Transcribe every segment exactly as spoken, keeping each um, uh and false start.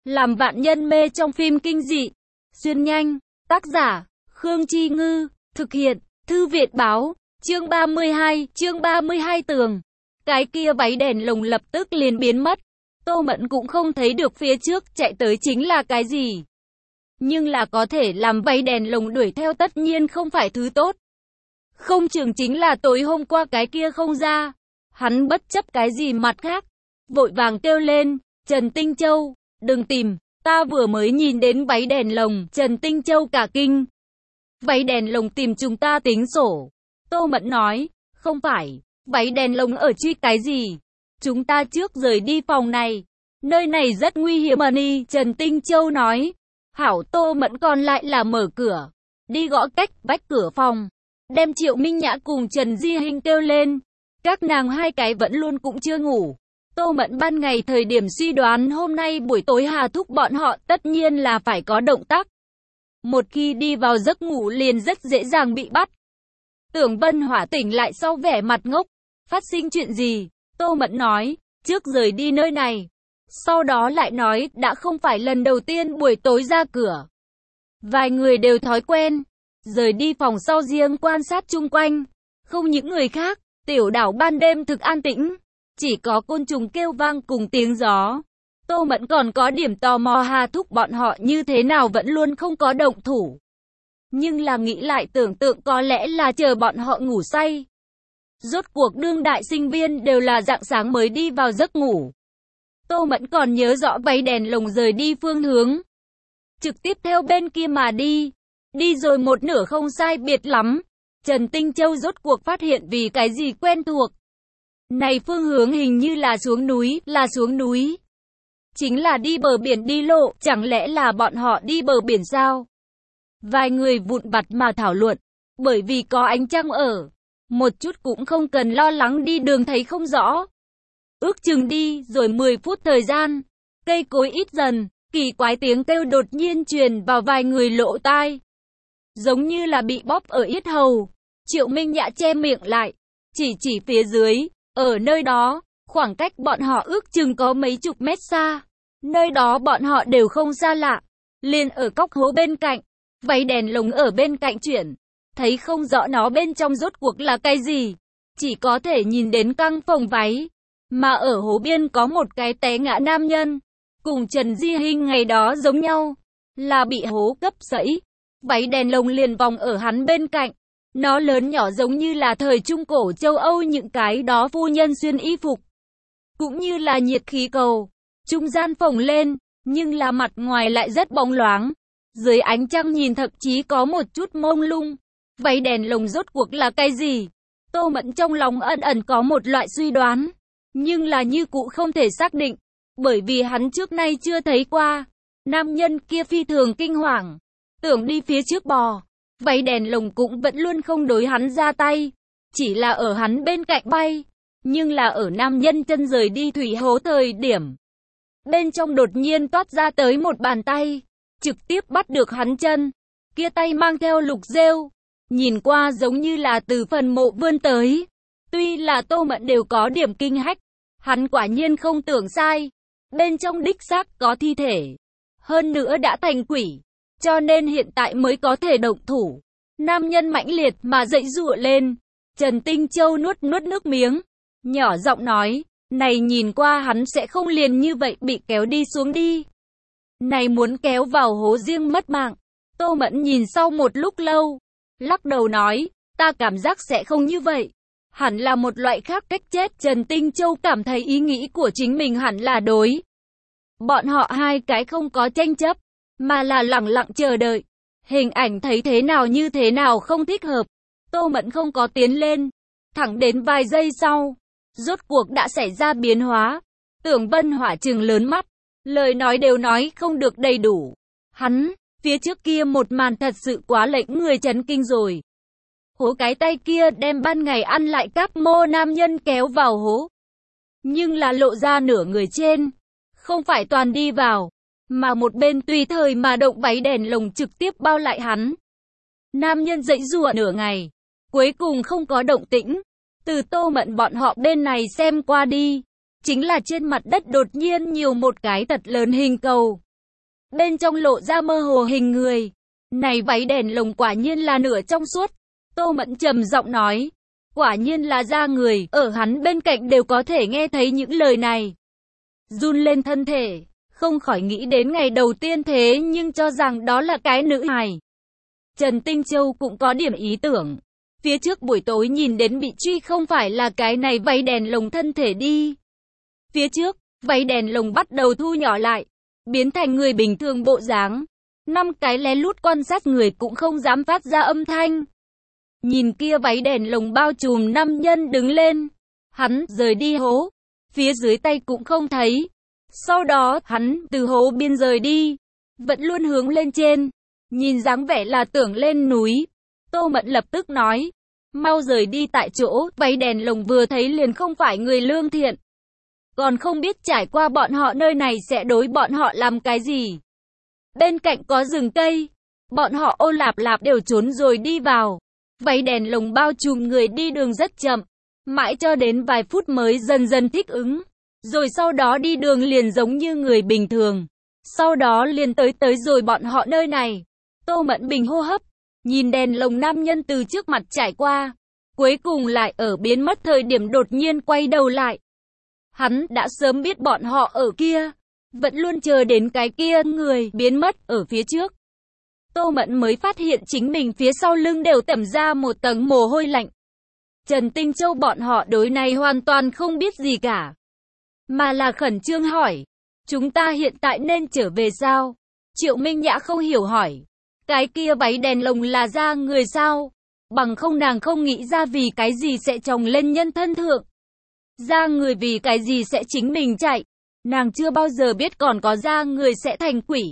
Làm vạn nhân mê trong phim kinh dị. Xuyên nhanh. Tác giả, Khương Chi Ngư. Thực hiện, Thư Viện Báo. Chương ba mươi hai, chương ba mươi hai tường. Cái kia váy đèn lồng lập tức liền biến mất. Tô Mẫn cũng không thấy được phía trước chạy tới chính là cái gì. Nhưng là có thể làm váy đèn lồng đuổi theo tất nhiên không phải thứ tốt. Không chừng chính là tối hôm qua cái kia không ra. Hắn bất chấp cái gì mặt khác. Vội vàng kêu lên, Trần Tinh Châu, đừng tìm, ta vừa mới nhìn đến váy đèn lồng. Trần Tinh Châu cả kinh. Váy đèn lồng tìm chúng ta tính sổ. Tô Mẫn nói, không phải, váy đèn lồng ở truy cái gì. Chúng ta trước rời đi phòng này. Nơi này rất nguy hiểm mà đi. Trần Tinh Châu nói. Hảo. Tô Mẫn còn lại là mở cửa. Đi gõ cách vách cửa phòng. Đem Triệu Minh Nhã cùng Trần Di Hinh kêu lên. Các nàng hai cái vẫn luôn cũng chưa ngủ. Tô Mẫn ban ngày thời điểm suy đoán hôm nay buổi tối Hà Thúc bọn họ tất nhiên là phải có động tác. Một khi đi vào giấc ngủ liền rất dễ dàng bị bắt. Tưởng Vân Hỏa tỉnh lại sau vẻ mặt ngốc. Phát sinh chuyện gì? Tô Mẫn nói, trước rời đi nơi này. Sau đó lại nói, đã không phải lần đầu tiên buổi tối ra cửa. Vài người đều thói quen. Rời đi phòng sau riêng quan sát chung quanh. Không những người khác, tiểu đảo ban đêm thực an tĩnh. Chỉ có côn trùng kêu vang cùng tiếng gió. Tô Mẫn còn có điểm tò mò Hà Thúc bọn họ như thế nào vẫn luôn không có động thủ. Nhưng là nghĩ lại tưởng tượng có lẽ là chờ bọn họ ngủ say. Rốt cuộc đương đại sinh viên đều là rạng sáng mới đi vào giấc ngủ. Tô Mẫn còn nhớ rõ váy đèn lồng rời đi phương hướng. Trực tiếp theo bên kia mà đi. Đi rồi một nửa không sai biệt lắm. Trần Tinh Châu rốt cuộc phát hiện vì cái gì quen thuộc. Này phương hướng hình như là xuống núi, là xuống núi. Chính là đi bờ biển đi lộ, chẳng lẽ là bọn họ đi bờ biển sao? Vài người vụn vặt mà thảo luận, bởi vì có ánh trăng ở. Một chút cũng không cần lo lắng đi đường thấy không rõ. Ước chừng đi rồi mười phút thời gian, cây cối ít dần, kỳ quái tiếng kêu đột nhiên truyền vào vài người lỗ tai. Giống như là bị bóp ở yết hầu. Triệu Minh Nhã che miệng lại, chỉ chỉ phía dưới, ở nơi đó, khoảng cách bọn họ ước chừng có mấy chục mét xa. Nơi đó bọn họ đều không xa lạ, liền ở cóc hố bên cạnh, váy đèn lồng ở bên cạnh chuyển. Thấy không rõ nó bên trong rốt cuộc là cái gì, chỉ có thể nhìn đến căng phồng váy. Mà ở hố biên có một cái té ngã nam nhân, cùng Trần Di Hinh ngày đó giống nhau, là bị hố cấp sẫy. Váy đèn lồng liền vòng ở hắn bên cạnh. Nó lớn nhỏ giống như là thời trung cổ châu Âu những cái đó phu nhân xuyên y phục. Cũng như là nhiệt khí cầu, trung gian phồng lên, nhưng là mặt ngoài lại rất bóng loáng. Dưới ánh trăng nhìn thậm chí có một chút mông lung. Váy đèn lồng rốt cuộc là cái gì? Tô Mẫn trong lòng ẩn ẩn có một loại suy đoán, nhưng là như cũ không thể xác định, bởi vì hắn trước nay chưa thấy qua. Nam nhân kia phi thường kinh hoàng, tưởng đi phía trước bò. Váy đèn lồng cũng vẫn luôn không đối hắn ra tay, chỉ là ở hắn bên cạnh bay. Nhưng là ở nam nhân chân rời đi thủy hố thời điểm, bên trong đột nhiên toát ra tới một bàn tay, trực tiếp bắt được hắn chân. Kia tay mang theo lục rêu, nhìn qua giống như là từ phần mộ vươn tới. Tuy là Tô Mẫn đều có điểm kinh hách, hắn quả nhiên không tưởng sai. Bên trong đích xác có thi thể, hơn nữa đã thành quỷ, cho nên hiện tại mới có thể động thủ. Nam nhân mãnh liệt mà dậy dụa lên. Trần Tinh Châu nuốt nuốt nước miếng, nhỏ giọng nói, này nhìn qua hắn sẽ không liền như vậy bị kéo đi xuống đi. Này muốn kéo vào hố riêng mất mạng. Tô Mẫn nhìn sau một lúc lâu, lắc đầu nói, ta cảm giác sẽ không như vậy. Hẳn là một loại khác cách chết. Trần Tinh Châu cảm thấy ý nghĩ của chính mình hẳn là đối. Bọn họ hai cái không có tranh chấp, mà là lặng lặng chờ đợi. Hình ảnh thấy thế nào như thế nào không thích hợp. Tô Mẫn không có tiến lên. Thẳng đến vài giây sau, rốt cuộc đã xảy ra biến hóa. Tưởng Vân Hỏa trừng lớn mắt, lời nói đều nói không được đầy đủ. Hắn, phía trước kia một màn thật sự quá lệnh người chấn kinh rồi. Hố cái tay kia đem ban ngày ăn lại các mô nam nhân kéo vào hố. Nhưng là lộ ra nửa người trên, không phải toàn đi vào, mà một bên tùy thời mà động váy đèn lồng trực tiếp bao lại hắn. Nam nhân giãy giụa nửa ngày, cuối cùng không có động tĩnh. Từ Tô Mẫn bọn họ bên này xem qua đi, chính là trên mặt đất đột nhiên nhiều một cái thật lớn hình cầu. bên trong lộ ra mơ hồ hình người. Này váy đèn lồng quả nhiên là nửa trong suốt. Tô Mẫn trầm giọng nói. Quả nhiên là da người, ở hắn bên cạnh đều có thể nghe thấy những lời này. Run lên thân thể, không khỏi nghĩ đến ngày đầu tiên thế nhưng cho rằng đó là cái nữ hài. Trần Tinh Châu cũng có điểm ý tưởng. Phía trước buổi tối nhìn đến bị truy không phải là cái này váy đèn lồng thân thể đi. Phía trước, váy đèn lồng bắt đầu thu nhỏ lại, biến thành người bình thường bộ dáng. Năm cái lén lút quan sát người cũng không dám phát ra âm thanh. Nhìn kia váy đèn lồng bao trùm nam nhân đứng lên. Hắn rời đi hố. Phía dưới tay cũng không thấy. Sau đó, hắn từ hố biên rời đi. Vẫn luôn hướng lên trên. Nhìn dáng vẻ là tưởng lên núi. Tô Mẫn lập tức nói. Mau rời đi tại chỗ. Váy đèn lồng vừa thấy liền không phải người lương thiện. Còn không biết trải qua bọn họ nơi này sẽ đối bọn họ làm cái gì. Bên cạnh có rừng cây. Bọn họ ô lạp lạp đều trốn rồi đi vào. Váy đèn lồng bao trùm người đi đường rất chậm. Mãi cho đến vài phút mới dần dần thích ứng. Rồi sau đó đi đường liền giống như người bình thường. Sau đó liền tới tới rồi bọn họ nơi này. Tô Mẫn bình hô hấp. Nhìn đèn lồng nam nhân từ trước mặt trải qua. Cuối cùng lại ở biến mất thời điểm đột nhiên quay đầu lại. Hắn đã sớm biết bọn họ ở kia. Vẫn luôn chờ đến cái kia người biến mất ở phía trước. Tô Mẫn mới phát hiện chính mình phía sau lưng đều tẩm ra một tầng mồ hôi lạnh. Trần Tinh Châu bọn họ đối này hoàn toàn không biết gì cả. Mà là khẩn trương hỏi. Chúng ta hiện tại nên trở về sao? Triệu Minh Nhã không hiểu hỏi. Cái kia váy đèn lồng là da người sao? Bằng không nàng không nghĩ ra vì cái gì sẽ chồng lên nhân thân thượng. Da người vì cái gì sẽ chính mình chạy. Nàng chưa bao giờ biết còn có da người sẽ thành quỷ.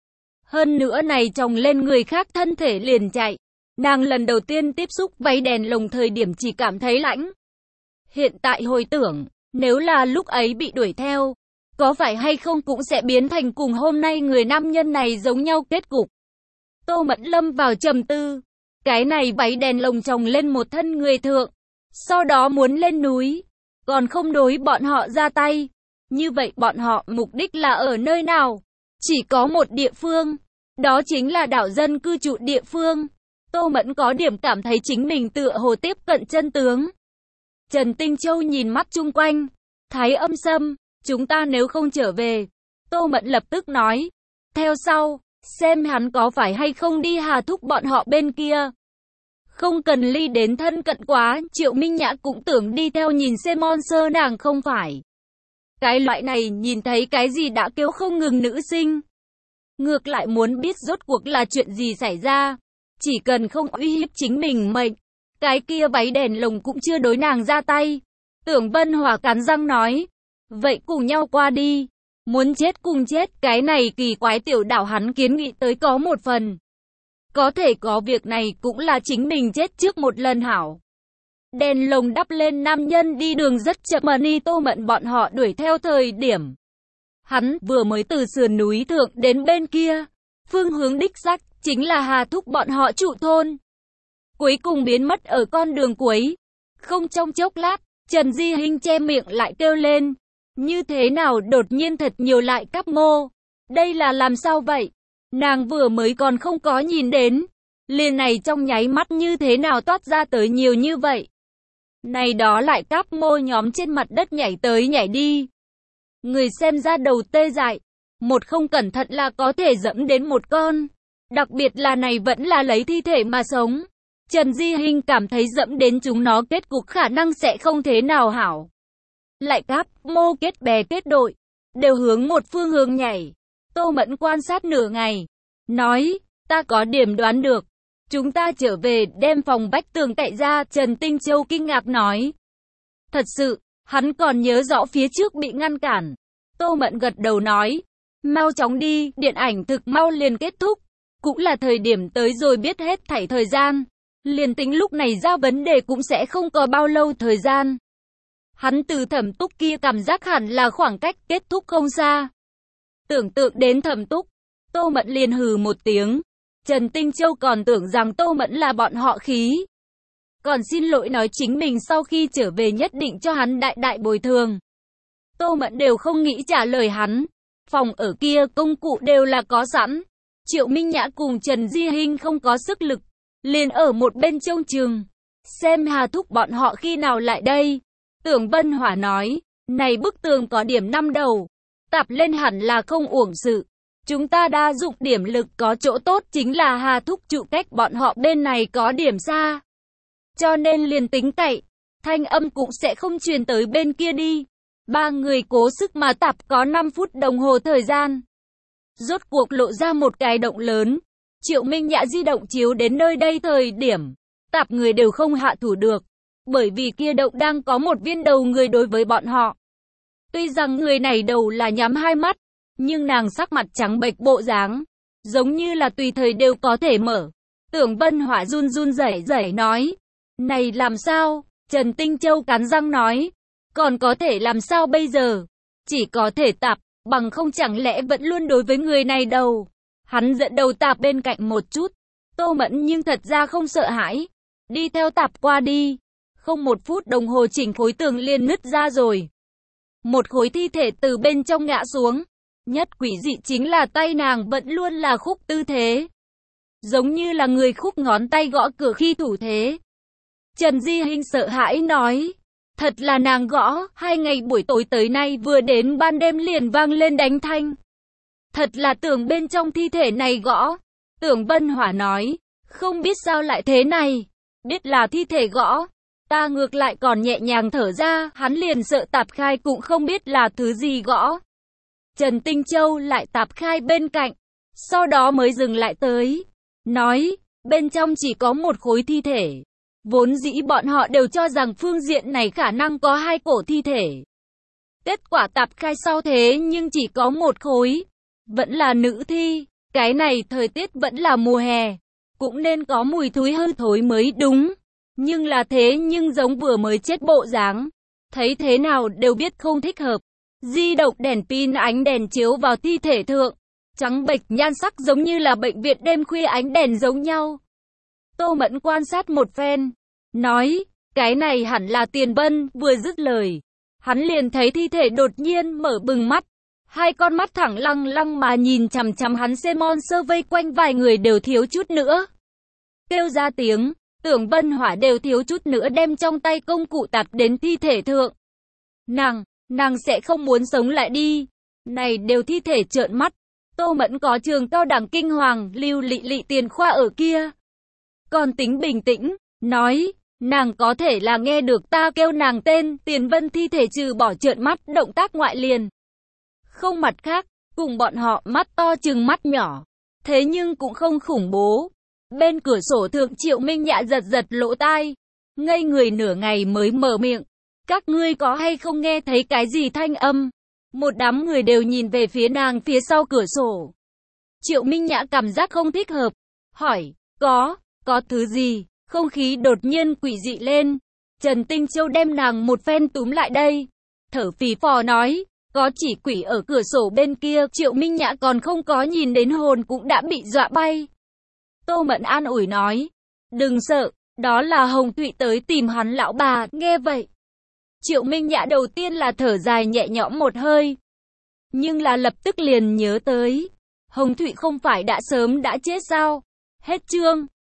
Hơn nữa này chồng lên người khác thân thể liền chạy. Nàng lần đầu tiên tiếp xúc váy đèn lồng thời điểm chỉ cảm thấy lãnh. Hiện tại hồi tưởng, nếu là lúc ấy bị đuổi theo, có phải hay không cũng sẽ biến thành cùng hôm nay người nam nhân này giống nhau kết cục. Tô Mẫn lâm vào trầm tư. Cái này váy đèn lồng chồng lên một thân người thượng. Sau đó muốn lên núi. Còn không đối bọn họ ra tay. Như vậy bọn họ mục đích là ở nơi nào? Chỉ có một địa phương. Đó chính là đảo dân cư trụ địa phương. Tô Mẫn có điểm cảm thấy chính mình tựa hồ tiếp cận chân tướng. Trần Tinh Châu nhìn mắt chung quanh. Thái âm sâm, chúng ta nếu không trở về. Tô Mẫn lập tức nói. Theo sau, xem hắn có phải hay không đi Hà Thúc bọn họ bên kia. Không cần ly đến thân cận quá, Triệu Minh Nhã cũng tưởng đi theo nhìn xem monster nàng không phải. Cái loại này nhìn thấy cái gì đã kêu không ngừng nữ sinh. Ngược lại muốn biết rốt cuộc là chuyện gì xảy ra. Chỉ cần không uy hiếp chính mình mệnh. Cái kia váy đèn lồng cũng chưa đối nàng ra tay. Tưởng Vân Hòa cắn răng nói. Vậy cùng nhau qua đi. Muốn chết cùng chết, cái này kỳ quái tiểu đảo hắn kiến nghị tới có một phần. Có thể có việc này cũng là chính mình chết trước một lần hảo. Đèn lồng đắp lên nam nhân đi đường rất chậm mà ni Tô Mẫn bọn họ đuổi theo thời điểm. Hắn vừa mới từ sườn núi thượng đến bên kia. Phương hướng đích xác chính là Hà Thúc bọn họ trụ thôn. Cuối cùng biến mất ở con đường cuối. Không trong chốc lát, Trần Di Hinh che miệng lại kêu lên. Như thế nào đột nhiên thật nhiều lại cắp mô. Đây là làm sao vậy? Nàng vừa mới còn không có nhìn đến. Liền này trong nháy mắt như thế nào toát ra tới nhiều như vậy. Này đó lại cắp mô nhóm trên mặt đất nhảy tới nhảy đi. Người xem ra đầu tê dại. Một không cẩn thận là có thể dẫm đến một con. Đặc biệt là này vẫn là lấy thi thể mà sống. Trần Di Hinh cảm thấy dẫm đến chúng nó kết cục khả năng sẽ không thế nào hảo. Lại cáp, mô kết bè kết đội. Đều hướng một phương hướng nhảy. Tô Mẫn quan sát nửa ngày. Nói, ta có điểm đoán được. Chúng ta trở về đem phòng vách tường cậy ra. Trần Tinh Châu kinh ngạc nói. Thật sự, hắn còn nhớ rõ phía trước bị ngăn cản. Tô Mẫn gật đầu nói. Mau chóng đi, điện ảnh thực mau liền kết thúc. Cũng là thời điểm tới rồi biết hết thảy thời gian. Liền tính lúc này ra vấn đề cũng sẽ không có bao lâu thời gian. Hắn từ Thẩm Túc kia cảm giác hẳn là khoảng cách kết thúc không xa. Tưởng tượng đến Thẩm Túc, Tô Mẫn liền hừ một tiếng. Trần Tinh Châu còn tưởng rằng Tô Mẫn là bọn họ khí. Còn xin lỗi nói chính mình sau khi trở về nhất định cho hắn đại đại bồi thường. Tô Mẫn đều không nghĩ trả lời hắn. Phòng ở kia công cụ đều là có sẵn. Triệu Minh Nhã cùng Trần Di Hinh không có sức lực, liền ở một bên trông chừng, xem Hà Thúc bọn họ khi nào lại đây. Tưởng Vân Hỏa nói, này bức tường có điểm năm đầu, tạp lên hẳn là không uổng sự. Chúng ta đa dụng điểm lực có chỗ tốt chính là Hà Thúc trụ cách bọn họ bên này có điểm xa. Cho nên liền tính cậy, thanh âm cũng sẽ không truyền tới bên kia đi. Ba người cố sức mà tạp có năm phút đồng hồ thời gian. Rốt cuộc lộ ra một cái động lớn. Triệu Minh Nhã di động chiếu đến nơi đây thời điểm, tạp người đều không hạ thủ được. Bởi vì kia động đang có một viên đầu người đối với bọn họ. Tuy rằng người này đầu là nhắm hai mắt, nhưng nàng sắc mặt trắng bệch bộ dáng, giống như là tùy thời đều có thể mở. Tưởng Vân Hỏa run run rẩy rẩy nói, này làm sao? Trần Tinh Châu cắn răng nói, còn có thể làm sao bây giờ? Chỉ có thể tạp, bằng không chẳng lẽ vẫn luôn đối với người này đầu. Hắn dẫn đầu tạp bên cạnh một chút. Tô Mẫn nhưng thật ra không sợ hãi, đi theo tạp qua đi. Không một phút đồng hồ chỉnh khối tường liền nứt ra rồi. Một khối thi thể từ bên trong ngã xuống. Nhất quỷ dị chính là tay nàng vẫn luôn là khúc tư thế, giống như là người khúc ngón tay gõ cửa khi thủ thế. Trần Di Hinh sợ hãi nói, thật là nàng gõ, hai ngày buổi tối tới nay vừa đến ban đêm liền vang lên đánh thanh. Thật là tưởng bên trong thi thể này gõ. Tưởng Vân Hỏa nói, không biết sao lại thế này, biết là thi thể gõ, ta ngược lại còn nhẹ nhàng thở ra, hắn liền sợ tạp khai cũng không biết là thứ gì gõ. Trần Tinh Châu lại tạp khai bên cạnh, sau đó mới dừng lại tới, nói, bên trong chỉ có một khối thi thể. Vốn dĩ bọn họ đều cho rằng phương diện này khả năng có hai cổ thi thể. Kết quả tạp khai sau thế nhưng chỉ có một khối, vẫn là nữ thi. Cái này thời tiết vẫn là mùa hè, cũng nên có mùi thối hư thối mới đúng. Nhưng là thế nhưng giống vừa mới chết bộ dáng, thấy thế nào đều biết không thích hợp. Di động đèn pin ánh đèn chiếu vào thi thể thượng, trắng bệch nhan sắc giống như là bệnh viện đêm khuya ánh đèn giống nhau. Tô Mẫn quan sát một phen, nói, cái này hẳn là Tiền Bân. Vừa dứt lời, hắn liền thấy thi thể đột nhiên mở bừng mắt, hai con mắt thẳng lăng lăng mà nhìn chằm chằm hắn. Semon sơ vây quanh vài người đều thiếu chút nữa kêu ra tiếng. Tưởng Vân Hỏa đều thiếu chút nữa đem trong tay công cụ tạt đến thi thể thượng. Nàng, nàng sẽ không muốn sống lại đi. Này đều thi thể trợn mắt. Tô Mẫn có trường cao đẳng kinh hoàng, Lưu Lị Lị tiền khoa ở kia. Còn tính bình tĩnh, nói, nàng có thể là nghe được ta kêu nàng tên. Tiền Vân thi thể trừ bỏ trợn mắt, động tác ngoại liền không mặt khác, cùng bọn họ mắt to chừng mắt nhỏ. Thế nhưng cũng không khủng bố. Bên cửa sổ thượng Triệu Minh Nhã giật giật lỗ tai, ngây người nửa ngày mới mở miệng. Các ngươi có hay không nghe thấy cái gì thanh âm? Một đám người đều nhìn về phía nàng phía sau cửa sổ. Triệu Minh Nhã cảm giác không thích hợp, hỏi, có, có thứ gì? Không khí đột nhiên quỷ dị lên. Trần Tinh Châu đem nàng một phen túm lại đây, thở phì phò nói, có chỉ quỷ ở cửa sổ bên kia. Triệu Minh Nhã còn không có nhìn đến hồn cũng đã bị dọa bay. Tô Mẫn an ủi nói, đừng sợ, đó là Hồng Thụy tới tìm hắn lão bà. Nghe vậy, Triệu Minh Nhã đầu tiên là thở dài nhẹ nhõm một hơi, nhưng là lập tức liền nhớ tới, Hồng Thụy không phải đã sớm đã chết sao? Hết chương.